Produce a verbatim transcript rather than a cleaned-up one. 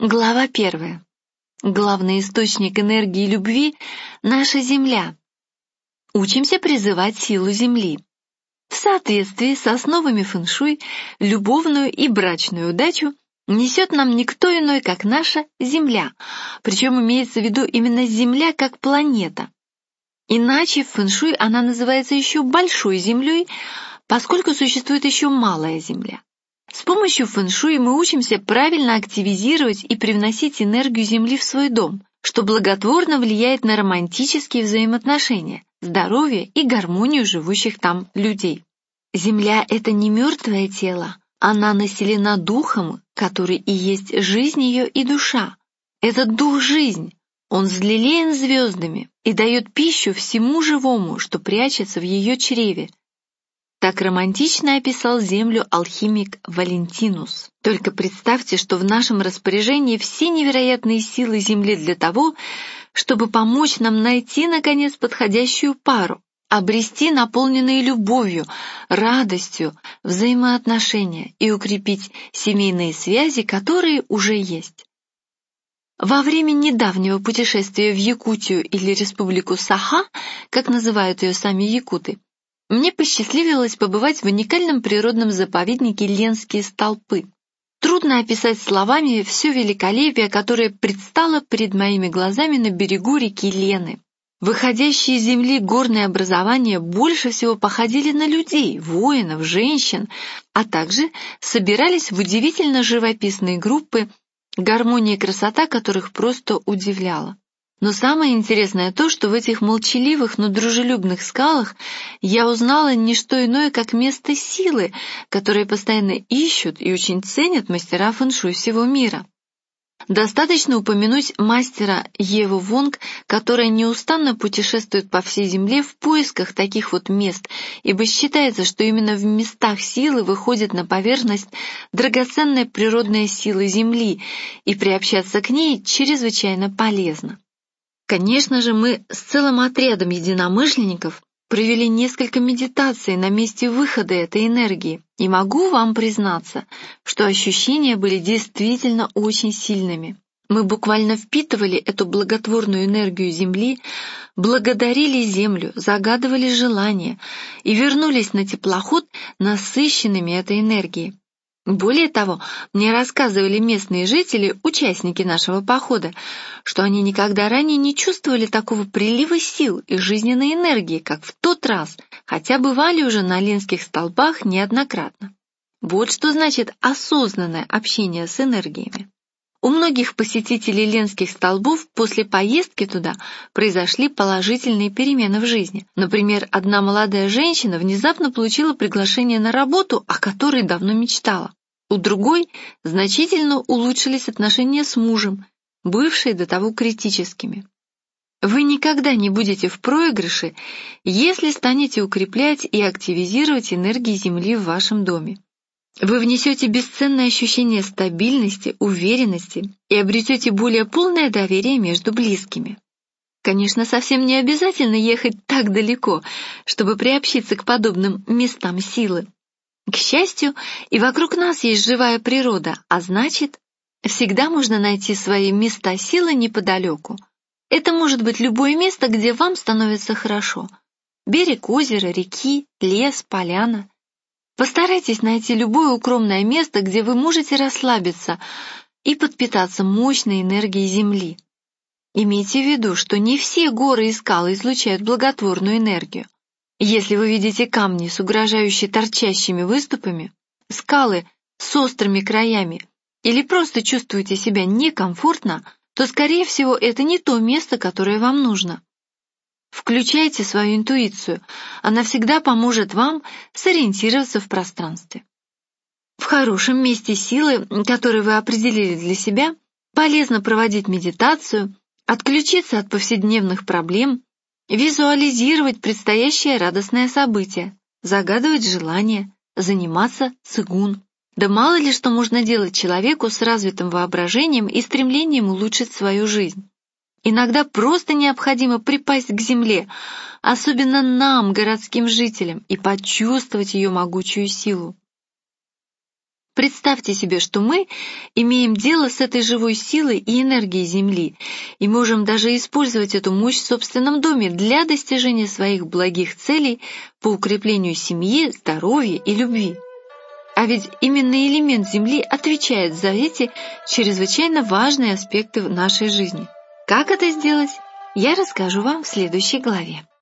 Глава первая. Главный источник энергии и любви — наша Земля. Учимся призывать силу Земли. В соответствии с основами фэн-шуй, любовную и брачную удачу несет нам никто иной, как наша Земля, причем имеется в виду именно Земля как планета. Иначе в фэн-шуй она называется еще Большой Землей, поскольку существует еще Малая Земля. С помощью фэн-шуй мы учимся правильно активизировать и привносить энергию Земли в свой дом, что благотворно влияет на романтические взаимоотношения, здоровье и гармонию живущих там людей. Земля — это не мертвое тело, она населена духом, который и есть жизнь ее и душа. Этот дух — жизнь, он взлелеян звездами и дает пищу всему живому, что прячется в ее чреве. Так романтично описал Землю алхимик Валентинус. Только представьте, что в нашем распоряжении все невероятные силы Земли для того, чтобы помочь нам найти, наконец, подходящую пару, обрести наполненные любовью, радостью взаимоотношения и укрепить семейные связи, которые уже есть. Во время недавнего путешествия в Якутию или Республику Саха, как называют ее сами якуты, мне посчастливилось побывать в уникальном природном заповеднике Ленские столпы. Трудно описать словами все великолепие, которое предстало перед моими глазами на берегу реки Лены. Выходящие из земли горные образования больше всего походили на людей, воинов, женщин, а также собирались в удивительно живописные группы, гармония и красота которых просто удивляла. Но самое интересное то, что в этих молчаливых, но дружелюбных скалах я узнала не что иное, как место силы, которое постоянно ищут и очень ценят мастера фэн-шуй всего мира. Достаточно упомянуть мастера Еву Вонг, которая неустанно путешествует по всей земле в поисках таких вот мест, ибо считается, что именно в местах силы выходит на поверхность драгоценная природная сила Земли, и приобщаться к ней чрезвычайно полезно. Конечно же, мы с целым отрядом единомышленников провели несколько медитаций на месте выхода этой энергии, и могу вам признаться, что ощущения были действительно очень сильными. Мы буквально впитывали эту благотворную энергию Земли, благодарили Землю, загадывали желания и вернулись на теплоход насыщенными этой энергией. Более того, мне рассказывали местные жители, участники нашего похода, что они никогда ранее не чувствовали такого прилива сил и жизненной энергии, как в тот раз, хотя бывали уже на Ленских столпах неоднократно. Вот что значит осознанное общение с энергиями. У многих посетителей Ленских столбов после поездки туда произошли положительные перемены в жизни. Например, одна молодая женщина внезапно получила приглашение на работу, о которой давно мечтала. У другой значительно улучшились отношения с мужем, бывшие до того критическими. Вы никогда не будете в проигрыше, если станете укреплять и активизировать энергии Земли в вашем доме. Вы внесете бесценное ощущение стабильности, уверенности и обретете более полное доверие между близкими. Конечно, совсем не обязательно ехать так далеко, чтобы приобщиться к подобным местам силы. К счастью, и вокруг нас есть живая природа, а значит, всегда можно найти свои места силы неподалеку. Это может быть любое место, где вам становится хорошо. Берег озера, реки, лес, поляна. Постарайтесь найти любое укромное место, где вы можете расслабиться и подпитаться мощной энергией Земли. Имейте в виду, что не все горы и скалы излучают благотворную энергию. Если вы видите камни с угрожающе торчащими выступами, скалы с острыми краями или просто чувствуете себя некомфортно, то, скорее всего, это не то место, которое вам нужно. Включайте свою интуицию, она всегда поможет вам сориентироваться в пространстве. В хорошем месте силы, которое вы определили для себя, полезно проводить медитацию, отключиться от повседневных проблем, визуализировать предстоящее радостное событие, загадывать желания, заниматься цигун. Да мало ли что можно делать человеку с развитым воображением и стремлением улучшить свою жизнь. Иногда просто необходимо припасть к земле, особенно нам, городским жителям, и почувствовать ее могучую силу. Представьте себе, что мы имеем дело с этой живой силой и энергией Земли и можем даже использовать эту мощь в собственном доме для достижения своих благих целей по укреплению семьи, здоровья и любви. А ведь именно элемент Земли отвечает за эти чрезвычайно важные аспекты в нашей жизни. Как это сделать, я расскажу вам в следующей главе.